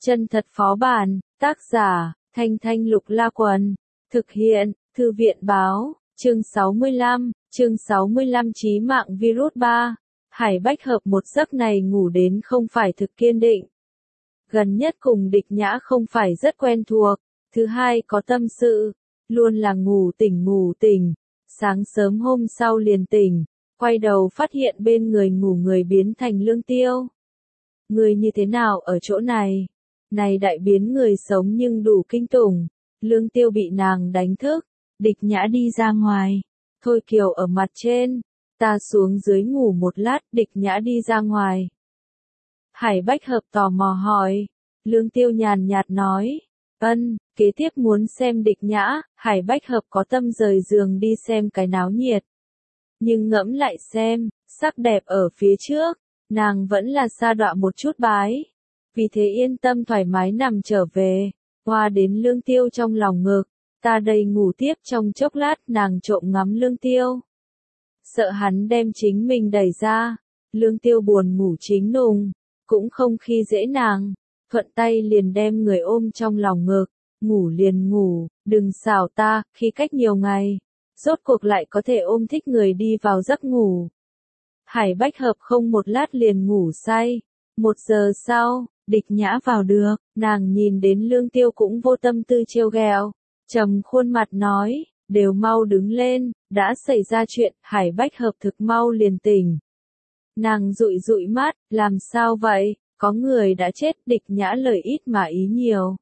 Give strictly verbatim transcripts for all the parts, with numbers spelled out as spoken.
Chân thật phó bản, tác giả, Thanh Thanh Lục La Quần, thực hiện, Thư viện báo, chương sáu mươi lăm, chương sáu mươi lăm chí mạng virus ba. Hải Bách Hợp một giấc này ngủ đến không phải thực kiên định. Gần nhất cùng Địch Nhã không phải rất quen thuộc, thứ hai có tâm sự, luôn là ngủ tỉnh ngủ tỉnh, sáng sớm hôm sau liền tỉnh, quay đầu phát hiện bên người ngủ người biến thành Lương Tiêu. Người như thế nào ở chỗ này? Này đại biến người sống nhưng đủ kinh tủng. Lương Tiêu bị nàng đánh thức, Địch Nhã đi ra ngoài, Thôi Kiều ở mặt trên, ta xuống dưới ngủ một lát, Địch Nhã đi ra ngoài. Hải Bách Hợp tò mò hỏi, Lương Tiêu nhàn nhạt nói, ân, kế tiếp muốn xem Địch Nhã, Hải Bách Hợp có tâm rời giường đi xem cái náo nhiệt. Nhưng ngẫm lại xem, sắc đẹp ở phía trước, nàng vẫn là sa đọa một chút bái. Vì thế yên tâm thoải mái nằm trở về, hoa đến Lương Tiêu trong lòng ngực, ta đây ngủ tiếp trong chốc lát, nàng trộm ngắm Lương Tiêu. Sợ hắn đem chính mình đẩy ra, Lương Tiêu buồn ngủ chính nùng, cũng không khi dễ nàng, thuận tay liền đem người ôm trong lòng ngực, ngủ liền ngủ, đừng xảo ta, khi cách nhiều ngày, rốt cuộc lại có thể ôm thích người đi vào giấc ngủ. Hải Bách Hợp không một lát liền ngủ say, một giờ sau, Địch Nhã vào được, nàng nhìn đến Lương Tiêu cũng vô tâm tư trêu ghẹo, trầm khuôn mặt nói, đều mau đứng lên, đã xảy ra chuyện, Hải Bách Hợp thực mau liền tỉnh. Nàng dụi dụi mắt, làm sao vậy, có người đã chết, Địch Nhã lời ít mà ý nhiều.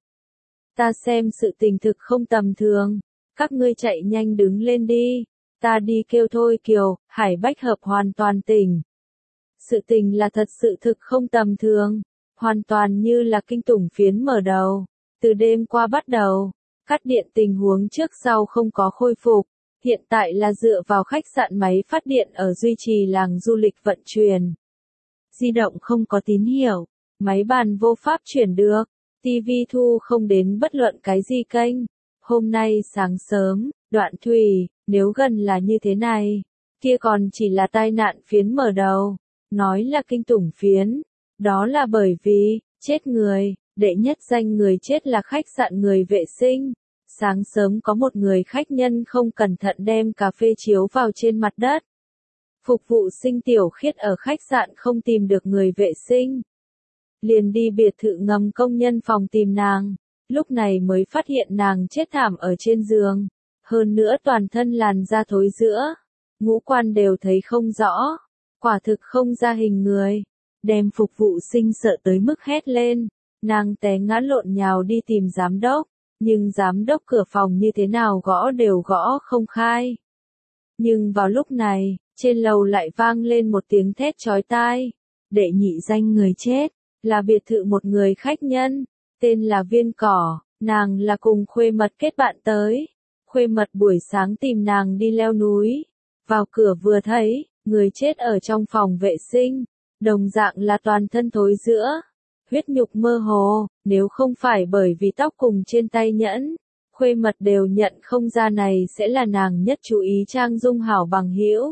Ta xem sự tình thực không tầm thường, các ngươi chạy nhanh đứng lên đi, ta đi kêu Thôi Kiều, Hải Bách Hợp hoàn toàn tỉnh. Sự tình là thật sự thực không tầm thường, hoàn toàn như là kinh tủng phiến mở đầu, từ đêm qua bắt đầu, cắt điện tình huống trước sau không có khôi phục, hiện tại là dựa vào khách sạn máy phát điện ở duy trì làng du lịch vận chuyển. Di động không có tín hiệu, máy bàn vô pháp chuyển được, ti vi thu không đến bất luận cái gì kênh. Hôm nay sáng sớm, Đoạn Thủy, nếu gần là như thế này, kia còn chỉ là tai nạn phiến mở đầu, nói là kinh tủng phiến, đó là bởi vì, chết người, đệ nhất danh người chết là khách sạn người vệ sinh. Sáng sớm có một người khách nhân không cẩn thận đem cà phê chiếu vào trên mặt đất. Phục vụ sinh Tiểu Khiết ở khách sạn không tìm được người vệ sinh, liền đi biệt thự ngầm công nhân phòng tìm nàng, lúc này mới phát hiện nàng chết thảm ở trên giường, hơn nữa toàn thân làn da thối rữa, ngũ quan đều thấy không rõ, quả thực không ra hình người, đem phục vụ sinh sợ tới mức hét lên, nàng té ngã lộn nhào đi tìm giám đốc, nhưng giám đốc cửa phòng như thế nào gõ đều gõ không khai. Nhưng vào lúc này, trên lầu lại vang lên một tiếng thét chói tai, đệ nhị danh người chết, là biệt thự một người khách nhân, tên là Viên Cỏ, nàng là cùng Khuê Mật kết bạn tới. Khuê Mật buổi sáng tìm nàng đi leo núi, vào cửa vừa thấy, người chết ở trong phòng vệ sinh, đồng dạng là toàn thân thối rữa, huyết nhục mơ hồ, nếu không phải bởi vì tóc cùng trên tay nhẫn, Khuê Mật đều nhận không ra này sẽ là nàng nhất chú ý trang dung hảo bằng hữu.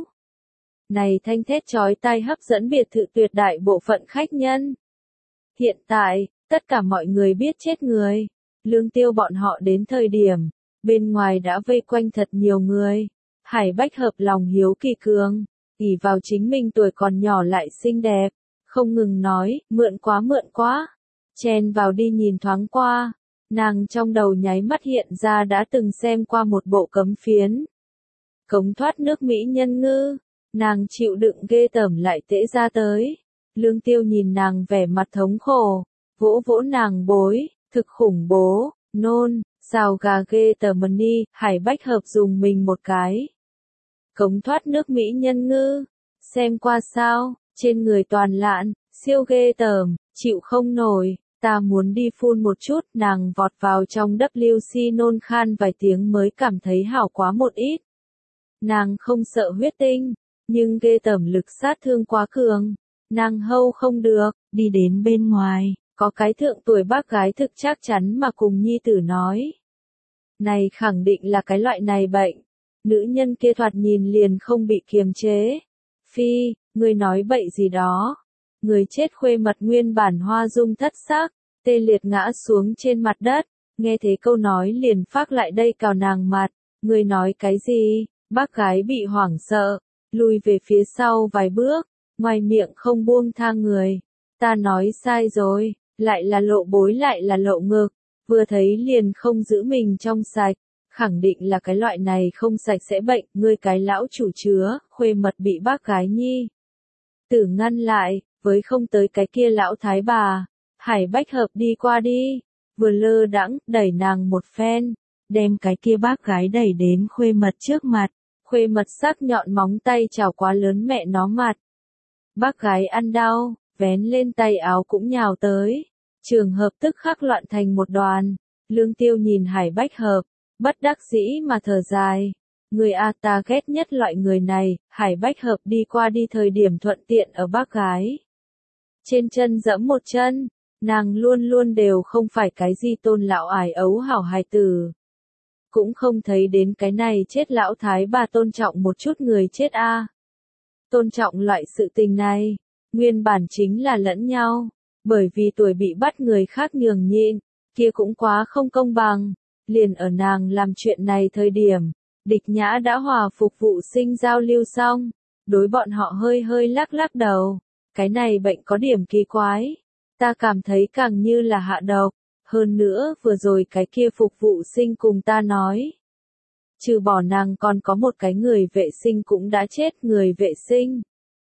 Này thanh thét chói tai hấp dẫn biệt thự tuyệt đại bộ phận khách nhân. Hiện tại, tất cả mọi người biết chết người, Lương Tiêu bọn họ đến thời điểm, bên ngoài đã vây quanh thật nhiều người. Hải Bách Hợp lòng hiếu kỳ cường, ỷ vào chính mình tuổi còn nhỏ lại xinh đẹp, không ngừng nói, mượn quá mượn quá, chen vào đi nhìn thoáng qua, nàng trong đầu nháy mắt hiện ra đã từng xem qua một bộ cấm phiến. Cống thoát nước mỹ nhân ngư, nàng chịu đựng ghê tởm lại tễ ra tới. Lương Tiêu nhìn nàng vẻ mặt thống khổ, vỗ vỗ nàng bối, thực khủng bố, nôn, xào gà ghê tởm đi, Hải Bách Hợp dùng mình một cái. Cống thoát nước mỹ nhân ngư, xem qua sao, trên người toàn lạn, siêu ghê tởm, chịu không nổi, ta muốn đi phun một chút, nàng vọt vào trong vê kép xê nôn khan vài tiếng mới cảm thấy hảo quá một ít. Nàng không sợ huyết tinh, nhưng ghê tởm lực sát thương quá cường, nàng hâu không được, đi đến bên ngoài, có cái thượng tuổi bác gái thực chắc chắn mà cùng nhi tử nói. Này khẳng định là cái loại này bệnh, nữ nhân kia thoạt nhìn liền không bị kiềm chế. Phi, người nói bậy gì đó. Người chết Khuê Mật nguyên bản hoa dung thất sắc, tê liệt ngã xuống trên mặt đất, nghe thấy câu nói liền phác lại đây cào nàng mặt, người nói cái gì, bác gái bị hoảng sợ, lùi về phía sau vài bước, ngoài miệng không buông tha người, ta nói sai rồi, lại là lộ bối lại là lộ ngực, vừa thấy liền không giữ mình trong sạch, khẳng định là cái loại này không sạch sẽ bệnh, ngươi cái lão chủ chứa, khuê mật bị bác gái nhi. Tử ngăn lại, với không tới cái kia lão thái bà, Hải Bách Hợp đi qua đi, vừa lơ đãng đẩy nàng một phen, đem cái kia bác gái đẩy đến khuê mật trước mặt, khuê mật sắc nhọn móng tay chảo quá lớn mẹ nó mặt. Bác gái ăn đau, vén lên tay áo cũng nhào tới, trường hợp tức khắc loạn thành một đoàn, Lương Tiêu nhìn Hải Bách Hợp, bất đắc dĩ mà thở dài. Người a ta ghét nhất loại người này, Hải Bách Hợp đi qua đi thời điểm thuận tiện ở bác gái. Trên chân dẫm một chân, nàng luôn luôn đều không phải cái gì tôn lão ải ấu hảo hài tử. Cũng không thấy đến cái này chết lão thái bà tôn trọng một chút người chết a. Tôn trọng loại sự tình này, nguyên bản chính là lẫn nhau, bởi vì tuổi bị bắt người khác nhường nhịn, kia cũng quá không công bằng, liền ở nàng làm chuyện này thời điểm. Địch Nhã đã hòa phục vụ sinh giao lưu xong, đối bọn họ hơi hơi lắc lắc đầu, cái này bệnh có điểm kỳ quái, ta cảm thấy càng như là hạ độc, hơn nữa vừa rồi cái kia phục vụ sinh cùng ta nói. Trừ bỏ nàng còn có một cái người vệ sinh cũng đã chết người vệ sinh.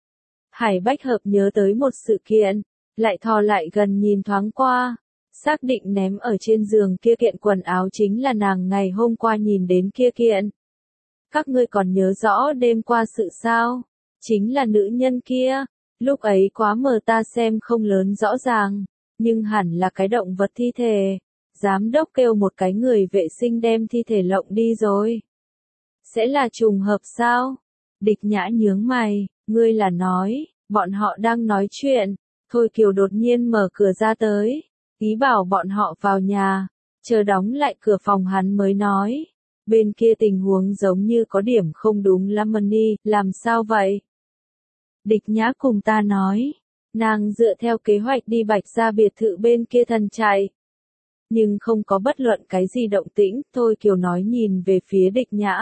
Hải Bách Hợp nhớ tới một sự kiện, lại thò lại gần nhìn thoáng qua, xác định ném ở trên giường kia kiện quần áo chính là nàng ngày hôm qua nhìn đến kia kiện. Các ngươi còn nhớ rõ đêm qua sự sao? Chính là nữ nhân kia, lúc ấy quá mờ ta xem không lớn rõ ràng, nhưng hẳn là cái động vật thi thể. Giám đốc kêu một cái người vệ sinh đem thi thể lộng đi rồi. Sẽ là trùng hợp sao? Địch Nhã nhướng mày, ngươi là nói, bọn họ đang nói chuyện, Thôi Kiều đột nhiên mở cửa ra tới, ý bảo bọn họ vào nhà, chờ đóng lại cửa phòng hắn mới nói. Bên kia tình huống giống như có điểm không đúng lắm Mani, làm sao vậy? Địch Nhã cùng ta nói, nàng dựa theo kế hoạch đi Bạch Gia biệt thự bên kia thần chạy. Nhưng không có bất luận cái gì động tĩnh, Thôi Kiều nói nhìn về phía Địch Nhã.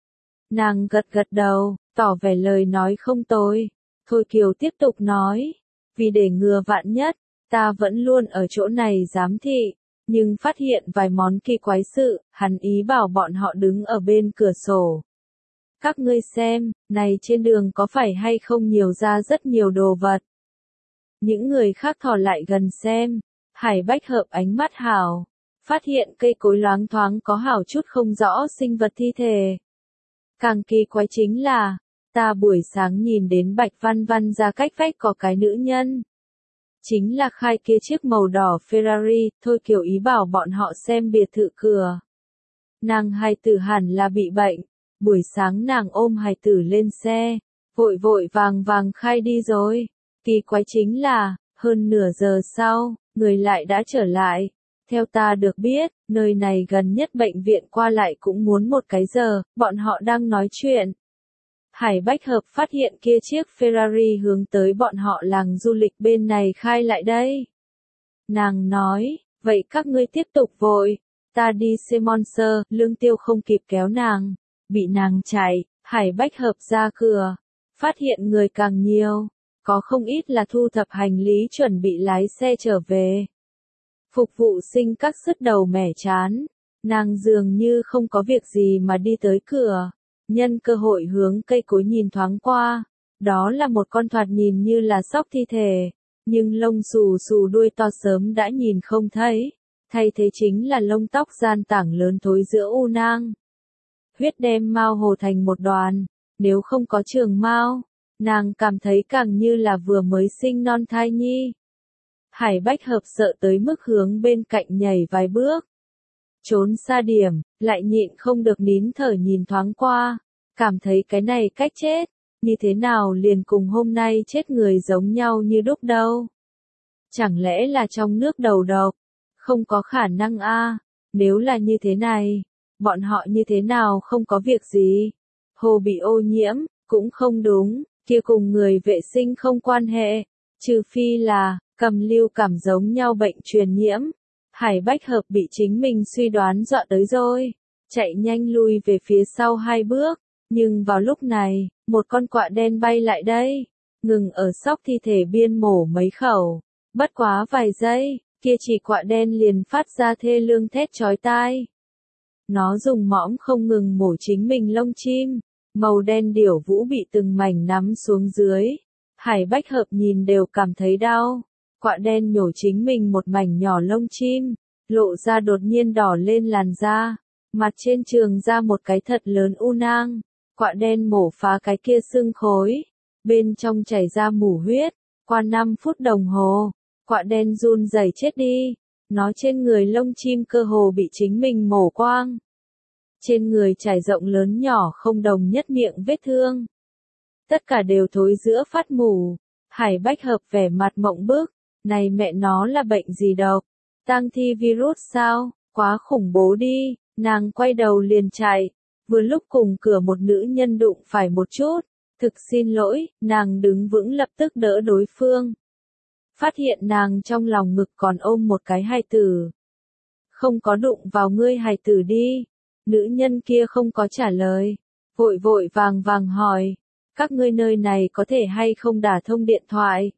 Nàng gật gật đầu, tỏ vẻ lời nói không tồi. Thôi Kiều tiếp tục nói, vì để ngừa vạn nhất, ta vẫn luôn ở chỗ này giám thị. Nhưng phát hiện vài món kỳ quái sự, hắn ý bảo bọn họ đứng ở bên cửa sổ. Các ngươi xem, này trên đường có phải hay không nhiều ra rất nhiều đồ vật. Những người khác thò lại gần xem, Hải Bách Hợp ánh mắt hảo, phát hiện cây cối loáng thoáng có hảo chút không rõ sinh vật thi thể. Càng kỳ quái chính là, ta buổi sáng nhìn đến Bạch Văn Văn ra cách vách có cái nữ nhân. Chính là khai kia chiếc màu đỏ Ferrari, Thôi Kiều ý bảo bọn họ xem biệt thự cửa. Nàng hài tử hẳn là bị bệnh, buổi sáng nàng ôm hài tử lên xe, vội vội vàng vàng khai đi rồi. Kỳ quái chính là, hơn nửa giờ sau, người lại đã trở lại. Theo ta được biết, nơi này gần nhất bệnh viện qua lại cũng muốn một cái giờ, bọn họ đang nói chuyện. Hải Bách Hợp phát hiện kia chiếc Ferrari hướng tới bọn họ làng du lịch bên này khai lại đây. Nàng nói, vậy các ngươi tiếp tục vội, ta đi xem Monster, Lương Tiêu không kịp kéo nàng, bị nàng chạy, Hải Bách Hợp ra cửa, phát hiện người càng nhiều, có không ít là thu thập hành lý chuẩn bị lái xe trở về. Phục vụ sinh các sứt đầu mẻ chán, nàng dường như không có việc gì mà đi tới cửa. Nhân cơ hội hướng cây cối nhìn thoáng qua, đó là một con thoạt nhìn như là sóc thi thể, nhưng lông xù xù đuôi to sớm đã nhìn không thấy, thay thế chính là lông tóc gian tảng lớn thối giữa u nang. Huyết đem mao hồ thành một đoàn, nếu không có trường mao, nàng cảm thấy càng như là vừa mới sinh non thai nhi. Hải Bách Hợp sợ tới mức hướng bên cạnh nhảy vài bước. Trốn xa điểm, lại nhịn không được nín thở nhìn thoáng qua, cảm thấy cái này cách chết, như thế nào liền cùng hôm nay chết người giống nhau như đúc đâu. Chẳng lẽ là trong nước đầu độc, không có khả năng a. Nếu là như thế này, bọn họ như thế nào không có việc gì, hồ bị ô nhiễm, cũng không đúng, kia cùng người vệ sinh không quan hệ, trừ phi là, Cầm lưu cảm giống nhau bệnh truyền nhiễm. Hải Bách Hợp bị chính mình suy đoán dọa tới rồi, chạy nhanh lui về phía sau hai bước, nhưng vào lúc này, một con quạ đen bay lại đây, ngừng ở xóc thi thể biên mổ mấy khẩu, bất quá vài giây, kia chỉ quạ đen liền phát ra thê lương thét chói tai. Nó dùng mõm không ngừng mổ chính mình lông chim, màu đen điểu vũ bị từng mảnh nắm xuống dưới, Hải Bách Hợp nhìn đều cảm thấy đau. Quạ đen nhổ chính mình một mảnh nhỏ lông chim, lộ ra đột nhiên đỏ lên làn da, mặt trên trường ra một cái thật lớn u nang, quạ đen mổ phá cái kia xương khối, bên trong chảy ra mủ huyết, qua năm phút đồng hồ, quạ đen run rẩy chết đi, nó trên người lông chim cơ hồ bị chính mình mổ quang. Trên người trải rộng lớn nhỏ không đồng nhất miệng vết thương. Tất cả đều thối giữa phát mủ, Hải Bách Hợp vẻ mặt mộng bức. Này mẹ nó là bệnh gì độc? Tang thi virus sao? Quá khủng bố đi, nàng quay đầu liền chạy, vừa lúc cùng cửa một nữ nhân đụng phải một chút, thực xin lỗi, nàng đứng vững lập tức đỡ đối phương. Phát hiện nàng trong lòng ngực còn ôm một cái hài tử. Không có đụng vào ngươi hài tử đi, nữ nhân kia không có trả lời, vội vội vàng vàng hỏi, các ngươi nơi này có thể hay không đả thông điện thoại?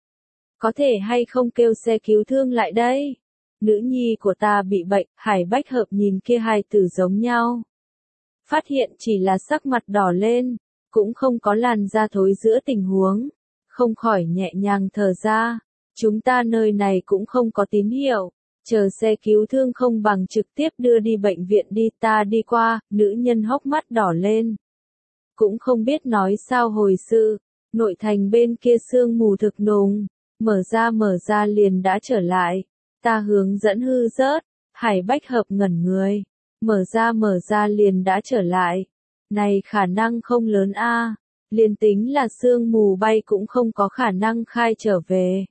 Có thể hay không kêu xe cứu thương lại đây? Nữ nhi của ta bị bệnh, Hải Bách Hợp nhìn kia hai tử giống nhau. Phát hiện chỉ là sắc mặt đỏ lên, cũng không có làn da thối giữa tình huống. Không khỏi nhẹ nhàng thở ra. Chúng ta nơi này cũng không có tín hiệu. Chờ xe cứu thương không bằng trực tiếp đưa đi bệnh viện đi, ta đi qua, nữ nhân hốc mắt đỏ lên. Cũng không biết nói sao hồi sự, nội thành bên kia sương mù thực nùng. Mở ra mở ra liền đã trở lại, ta hướng dẫn hư rớt, Hải Bách Hợp ngẩn người, mở ra mở ra liền đã trở lại, này khả năng không lớn a, liền tính là sương mù bay cũng không có khả năng khai trở về.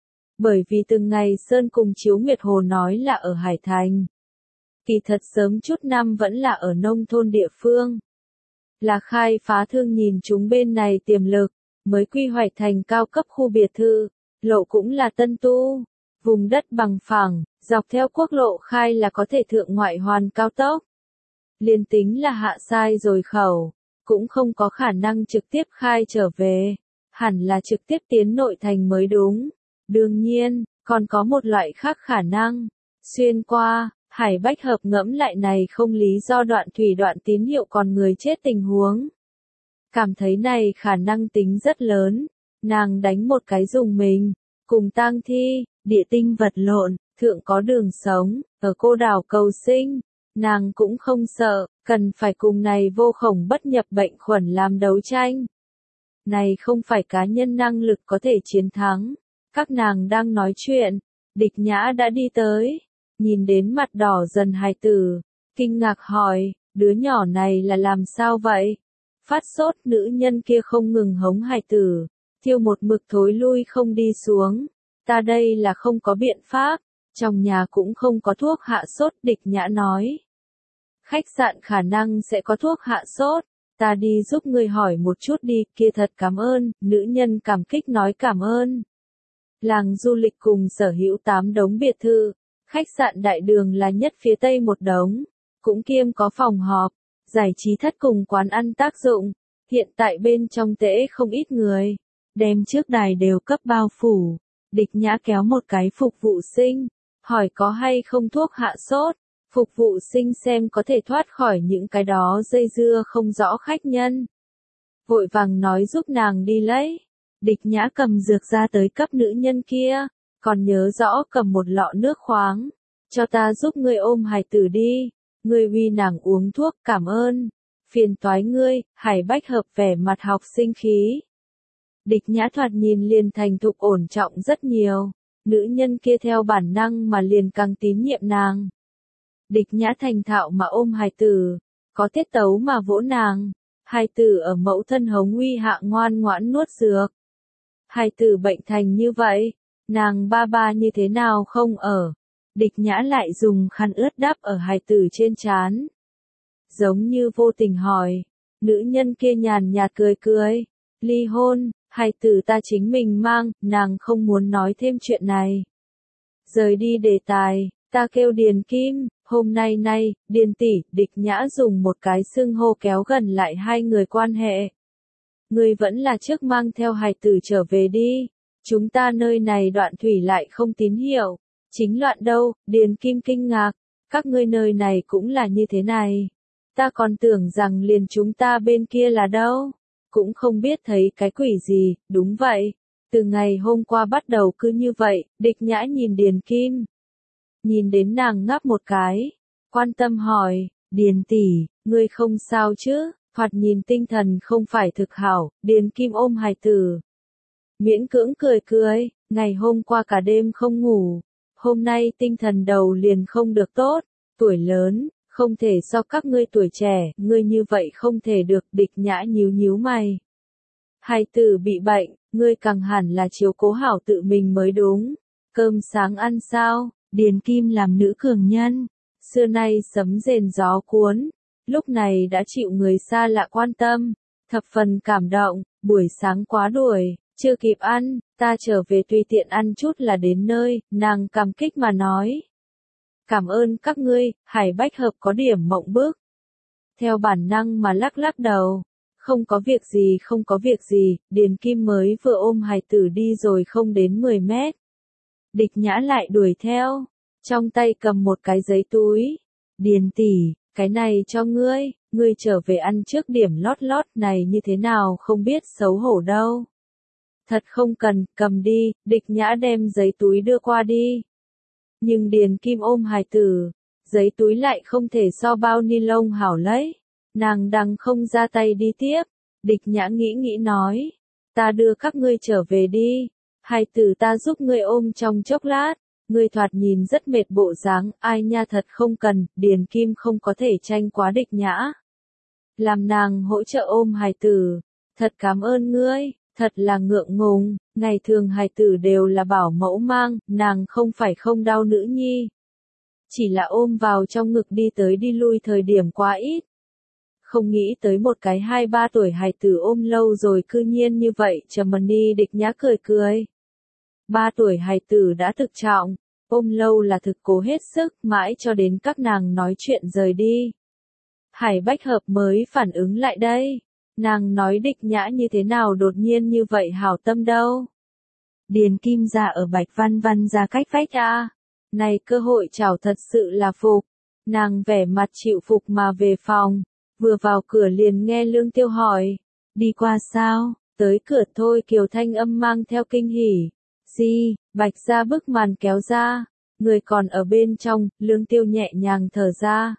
Bởi vì từng ngày Sơn cùng Chiếu Nguyệt Hồ nói là ở Hải Thành. Kỳ thật sớm chút năm vẫn là ở nông thôn địa phương. Là khai phá thương nhìn chúng bên này tiềm lực, mới quy hoạch thành cao cấp khu biệt thự. Lộ cũng là tân tu, vùng đất bằng phẳng, dọc theo quốc lộ khai là có thể thượng ngoại hoàn cao tốc. Liên tính là hạ sai rồi khẩu, cũng không có khả năng trực tiếp khai trở về, hẳn là trực tiếp tiến nội thành mới đúng. Đương nhiên, còn có một loại khác khả năng, xuyên qua, Hải Bách Hợp ngẫm lại này không lý do đoạn thủy đoạn tín hiệu còn người chết tình huống. Cảm thấy này khả năng tính rất lớn. Nàng đánh một cái dùng mình, cùng tang thi, địa tinh vật lộn, thượng có đường sống, ở cô đảo cầu sinh, nàng cũng không sợ, cần phải cùng này vô khổng bất nhập bệnh khuẩn làm đấu tranh. Này không phải cá nhân năng lực có thể chiến thắng, các nàng đang nói chuyện, Địch Nhã đã đi tới, nhìn đến mặt đỏ dần hài tử, kinh ngạc hỏi, đứa nhỏ này là làm sao vậy? Phát sốt nữ nhân kia không ngừng hống hài tử. Thiêu một mực thối lui không đi xuống, ta đây là không có biện pháp, trong nhà cũng không có thuốc hạ sốt, Địch Nhã nói. Khách sạn khả năng sẽ có thuốc hạ sốt, ta đi giúp ngươi hỏi một chút đi, kia thật cảm ơn, nữ nhân cảm kích nói cảm ơn. Làng du lịch cùng sở hữu tám đống biệt thự, khách sạn đại đường là nhất phía tây một đống, cũng kiêm có phòng họp, giải trí thất cùng quán ăn tác dụng, hiện tại bên trong tễ không ít người. Đem trước đài đều cấp bao phủ, Địch Nhã kéo một cái phục vụ sinh, hỏi có hay không thuốc hạ sốt, phục vụ sinh xem có thể thoát khỏi những cái đó dây dưa không rõ khách nhân. Vội vàng nói giúp nàng đi lấy, Địch Nhã cầm dược ra tới cấp nữ nhân kia, còn nhớ rõ cầm một lọ nước khoáng, cho ta giúp ngươi ôm hài tử đi, ngươi uy nàng uống thuốc cảm ơn, phiền toái ngươi, Hải Bách Hợp vẻ mặt học sinh khí. Địch Nhã thoạt nhìn liền thành thục ổn trọng rất nhiều, nữ nhân kia theo bản năng mà liền càng tín nhiệm nàng. Địch Nhã thành thạo mà ôm hài tử, có tiết tấu mà vỗ nàng, hài tử ở mẫu thân hống uy hạ ngoan ngoãn nuốt dược. Hài tử bệnh thành như vậy, nàng ba ba như thế nào không ở, Địch Nhã lại dùng khăn ướt đắp ở hài tử trên trán. Giống như vô tình hỏi, nữ nhân kia nhàn nhạt cười cười, ly hôn, Hài tử ta chính mình mang, nàng không muốn nói thêm chuyện này. Rời đi đề tài, ta kêu Điền Kim, hôm nay nay, Điền tỷ, Địch Nhã dùng một cái xưng hô kéo gần lại hai người quan hệ. Ngươi vẫn là trước mang theo hài tử trở về đi, chúng ta nơi này đoạn thủy lại không tín hiệu, chính loạn đâu, Điền Kim kinh ngạc, các ngươi nơi này cũng là như thế này. Ta còn tưởng rằng liền chúng ta bên kia là đâu, cũng không biết thấy cái quỷ gì, đúng vậy. Từ ngày hôm qua bắt đầu cứ như vậy, Địch Nhã nhìn Điền Kim. Nhìn đến nàng ngáp một cái, quan tâm hỏi, Điền tỷ, ngươi không sao chứ, thoạt nhìn tinh thần không phải thực hảo, Điền Kim ôm hài tử. Miễn cưỡng cười cười, ngày hôm qua cả đêm không ngủ, hôm nay tinh thần đầu liền không được tốt, tuổi lớn, không thể so các ngươi tuổi trẻ, ngươi như vậy không thể được, Địch Nhã nhíu nhíu mày. Hài tử bị bệnh, ngươi càng hẳn là chiếu cố hảo tự mình mới đúng. Cơm sáng ăn sao? Điền Kim làm nữ cường nhân, xưa nay sấm rền gió cuốn, lúc này đã chịu người xa lạ quan tâm, thập phần cảm động, buổi sáng quá đuổi, chưa kịp ăn, ta trở về tùy tiện ăn chút là đến nơi, nàng cảm kích mà nói. Cảm ơn các ngươi, Hải Bách Hợp có điểm mộng bức. Theo bản năng mà lắc lắc đầu. Không có việc gì không có việc gì, Điền Kim mới vừa ôm hài tử đi rồi không đến mười mét. Địch Nhã lại đuổi theo, trong tay cầm một cái giấy túi. Điền tỷ, cái này cho ngươi, ngươi trở về ăn trước điểm lót lót này như thế nào không biết xấu hổ đâu. Thật không cần, cầm đi, Địch Nhã đem giấy túi đưa qua đi. Nhưng Điền Kim ôm hài tử, giấy túi lại không thể so bao ni lông hảo lấy. Nàng đằng không ra tay đi tiếp, Địch Nhã nghĩ nghĩ nói, ta đưa các ngươi trở về đi, hài tử ta giúp ngươi ôm trong chốc lát, ngươi thoạt nhìn rất mệt bộ dáng, ai nha thật không cần, Điền Kim không có thể tranh quá Địch Nhã. Làm nàng hỗ trợ ôm hài tử, thật cảm ơn ngươi, thật là ngượng ngùng, ngày thường hài tử đều là bảo mẫu mang, nàng không phải không đau nữ nhi. Chỉ là ôm vào trong ngực đi tới đi lui thời điểm quá ít. Không nghĩ tới một cái hai ba tuổi hài tử ôm lâu rồi cư nhiên như vậy, trầm ni Địch Nhã cười cười. Ba tuổi hài tử đã thực trọng, ôm lâu là thực cố hết sức, mãi cho đến các nàng nói chuyện rời đi. Hải Bách Hợp mới phản ứng lại đây, nàng nói Địch Nhã như thế nào đột nhiên như vậy hảo tâm đâu. Điền Kim ra ở Bạch Văn Văn ra cách vách a, này cơ hội chào thật sự là phục, nàng vẻ mặt chịu phục mà về phòng. Vừa vào cửa liền nghe Lương Tiêu hỏi, đi qua sao, tới cửa thôi Kiều thanh âm mang theo kinh hỉ, gì, Bạch ra bức màn kéo ra, người còn ở bên trong, Lương Tiêu nhẹ nhàng thở ra.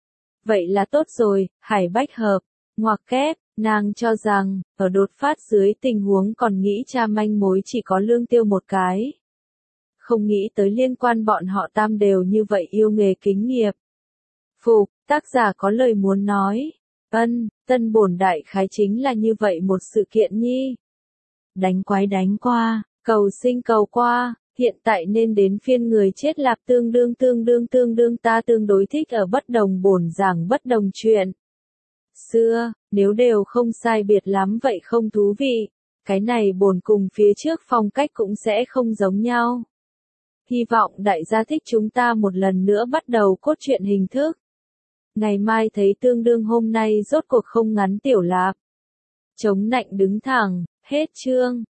Vậy là tốt rồi, Hải Bách Hợp, ngoặc kép, nàng cho rằng, ở đột phát dưới tình huống còn nghĩ cha manh mối chỉ có Lương Tiêu một cái. Không nghĩ tới liên quan bọn họ tam đều như vậy yêu nghề kính nghiệp. Phục, tác giả có lời muốn nói. Ân, tân bổn đại khái chính là như vậy một sự kiện nhi. Đánh quái đánh qua, cầu sinh cầu qua, hiện tại nên đến phiên người chết lạp tương đương tương đương tương đương ta tương đối thích ở bất đồng bổn giảng bất đồng chuyện. Xưa, nếu đều không sai biệt lắm vậy không thú vị, cái này bổn cùng phía trước phong cách cũng sẽ không giống nhau. Hy vọng đại gia thích chúng ta một lần nữa bắt đầu cốt truyện hình thức. Ngày mai thấy tương đương hôm nay rốt cuộc không ngắn tiểu lạp. Chống nạnh đứng thẳng, hết chương.